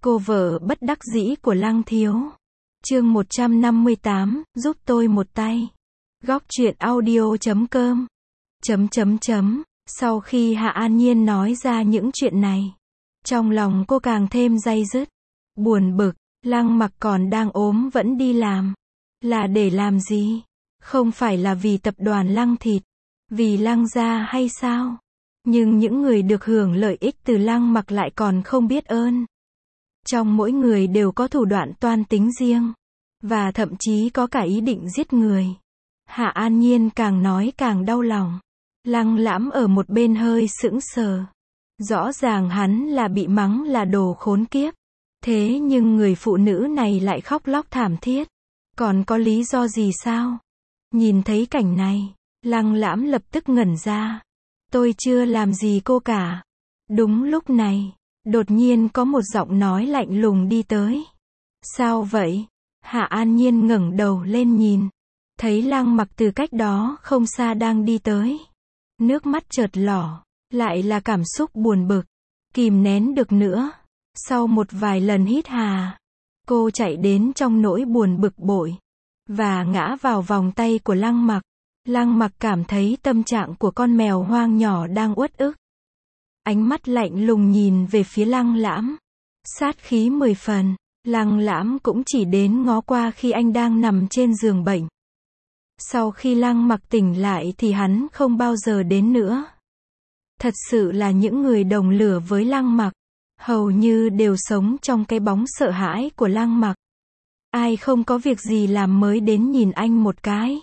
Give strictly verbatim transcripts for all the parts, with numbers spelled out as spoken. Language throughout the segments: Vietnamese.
Cô vợ bất đắc dĩ của Lăng Thiếu. Chương một trăm năm mươi tám, giúp tôi một tay. Góc truyện audio chấm com. Chấm chấm chấm. Sau khi Hạ An Nhiên nói ra những chuyện này, trong lòng cô càng thêm day dứt, buồn bực. Lăng Mặc còn đang ốm vẫn đi làm, là để làm gì? Không phải là vì tập đoàn Lăng Thịt, vì Lăng gia hay sao? Nhưng những người được hưởng lợi ích từ Lăng Mặc lại còn không biết ơn. Trong mỗi người đều có thủ đoạn toan tính riêng, và thậm chí có cả ý định giết người. Hạ An Nhiên càng nói càng đau lòng. Lăng Lãm ở một bên hơi sững sờ. Rõ ràng hắn là bị mắng là đồ khốn kiếp. Thế nhưng người phụ nữ này lại khóc lóc thảm thiết. Còn có lý do gì sao? Nhìn thấy cảnh này, Lăng Lãm lập tức ngẩn ra. Tôi chưa làm gì cô cả. Đúng lúc này, đột nhiên có một giọng nói lạnh lùng đi tới. Sao vậy? Hạ An Nhiên ngẩng đầu lên nhìn. Thấy Lăng Mặc từ cách đó không xa đang đi tới. Nước mắt chợt lỏ, lại là cảm xúc buồn bực, kìm nén được nữa. Sau một vài lần hít hà, cô chạy đến trong nỗi buồn bực bội, và ngã vào vòng tay của Lăng Mặc. Lăng Mặc cảm thấy tâm trạng của con mèo hoang nhỏ đang uất ức. Ánh mắt lạnh lùng nhìn về phía Lăng Lãm. Sát khí mười phần, Lăng Lãm cũng chỉ đến ngó qua khi anh đang nằm trên giường bệnh. Sau khi Lăng Mặc tỉnh lại thì hắn không bao giờ đến nữa. Thật sự là những người đồng lửa với Lăng Mặc, hầu như đều sống trong cái bóng sợ hãi của Lăng Mặc. Ai không có việc gì làm mới đến nhìn anh một cái.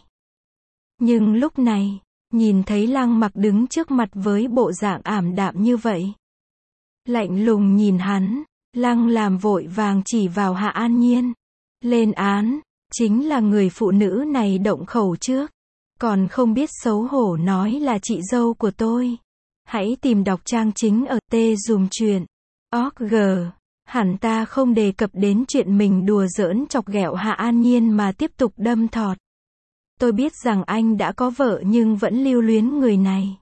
Nhưng lúc này, nhìn thấy Lăng Mặc đứng trước mặt với bộ dạng ảm đạm như vậy, lạnh lùng nhìn hắn, Lăng làm vội vàng chỉ vào Hạ An Nhiên. Lên án, chính là người phụ nữ này động khẩu trước. Còn không biết xấu hổ nói là chị dâu của tôi. Hãy tìm đọc trang chính ở T dùm chuyện. org. Hẳn ta không đề cập đến chuyện mình đùa giỡn chọc ghẹo Hạ An Nhiên mà tiếp tục đâm thọt. Tôi biết rằng anh đã có vợ nhưng vẫn lưu luyến người này.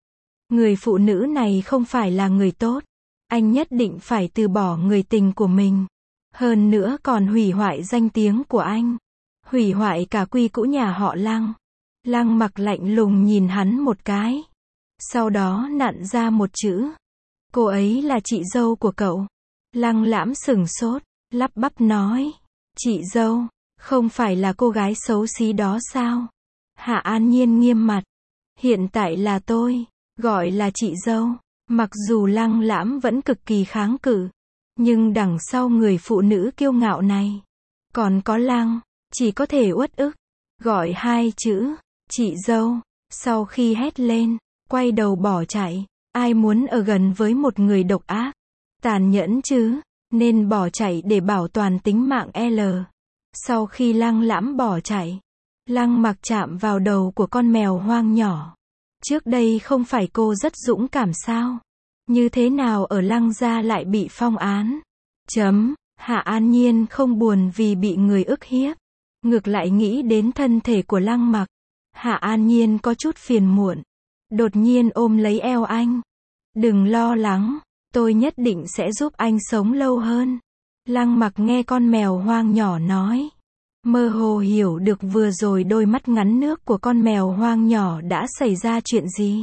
Người phụ nữ này không phải là người tốt. Anh nhất định phải từ bỏ người tình của mình. Hơn nữa còn hủy hoại danh tiếng của anh. Hủy hoại cả quy cũ nhà họ Lăng. Lăng Mặc lạnh lùng nhìn hắn một cái. Sau đó nặn ra một chữ. Cô ấy là chị dâu của cậu. Lăng Lãm sửng sốt, lắp bắp nói. Chị dâu, không phải là cô gái xấu xí đó sao? Hạ An Nhiên nghiêm mặt. Hiện tại là tôi, gọi là chị dâu. Mặc dù Lăng Lãm vẫn cực kỳ kháng cự, nhưng đằng sau người phụ nữ kiêu ngạo này, còn có Lăng, chỉ có thể uất ức, gọi hai chữ, chị dâu, sau khi hét lên, quay đầu bỏ chạy. Ai muốn ở gần với một người độc ác, tàn nhẫn chứ, nên bỏ chạy để bảo toàn tính mạng L. Sau khi Lăng Lãm bỏ chạy, Lăng Mặc chạm vào đầu của con mèo hoang nhỏ. Trước đây không phải cô rất dũng cảm sao? Như thế nào ở Lăng gia lại bị phong án? Chấm. Hạ An Nhiên không buồn vì bị người ức hiếp, ngược lại nghĩ đến thân thể của Lăng Mặc. Hạ An Nhiên có chút phiền muộn, đột nhiên ôm lấy eo anh. Đừng lo lắng, tôi nhất định sẽ giúp anh sống lâu hơn. Lăng Mặc nghe con mèo hoang nhỏ nói, mơ hồ hiểu được vừa rồi đôi mắt ngắn nước của con mèo hoang nhỏ đã xảy ra chuyện gì.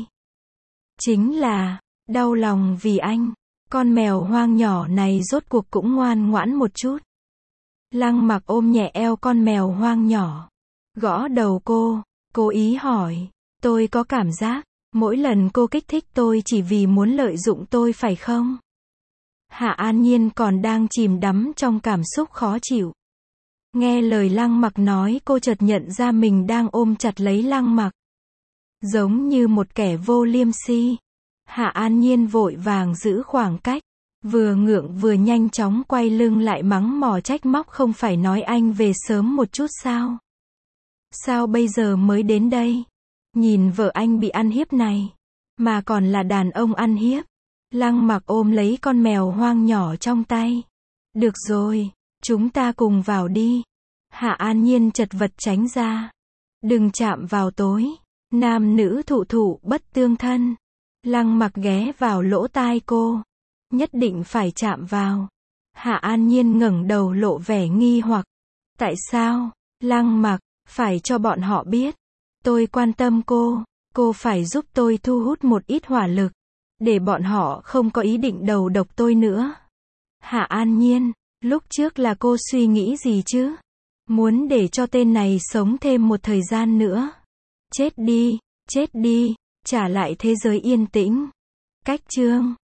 Chính là đau lòng vì anh. Con mèo hoang nhỏ này rốt cuộc cũng ngoan ngoãn một chút. Lăng Mặc ôm nhẹ eo con mèo hoang nhỏ, gõ đầu cô, cố ý hỏi, tôi có cảm giác, mỗi lần cô kích thích tôi chỉ vì muốn lợi dụng tôi phải không? Hạ An Nhiên còn đang chìm đắm trong cảm xúc khó chịu. Nghe lời Lăng Mặc nói cô chợt nhận ra mình đang ôm chặt lấy Lăng Mặc, giống như một kẻ vô liêm si. Hạ An Nhiên vội vàng giữ khoảng cách, vừa ngượng vừa nhanh chóng quay lưng lại mắng mỏ trách móc, không phải nói anh về sớm một chút sao? Sao bây giờ mới đến đây? Nhìn vợ anh bị ăn hiếp này, mà còn là đàn ông ăn hiếp. Lăng Mặc ôm lấy con mèo hoang nhỏ trong tay. Được rồi, chúng ta cùng vào đi. Hạ An Nhiên chật vật tránh ra. Đừng chạm vào tối. Nam nữ thụ thụ bất tương thân. Lăng Mặc ghé vào lỗ tai cô. Nhất định phải chạm vào. Hạ An Nhiên ngẩng đầu lộ vẻ nghi hoặc. Tại sao? Lăng Mặc, phải cho bọn họ biết. Tôi quan tâm cô, cô phải giúp tôi thu hút một ít hỏa lực, để bọn họ không có ý định đầu độc tôi nữa. Hạ An Nhiên, lúc trước là cô suy nghĩ gì chứ? Muốn để cho tên này sống thêm một thời gian nữa. Chết đi, chết đi, trả lại thế giới yên tĩnh. Cách chương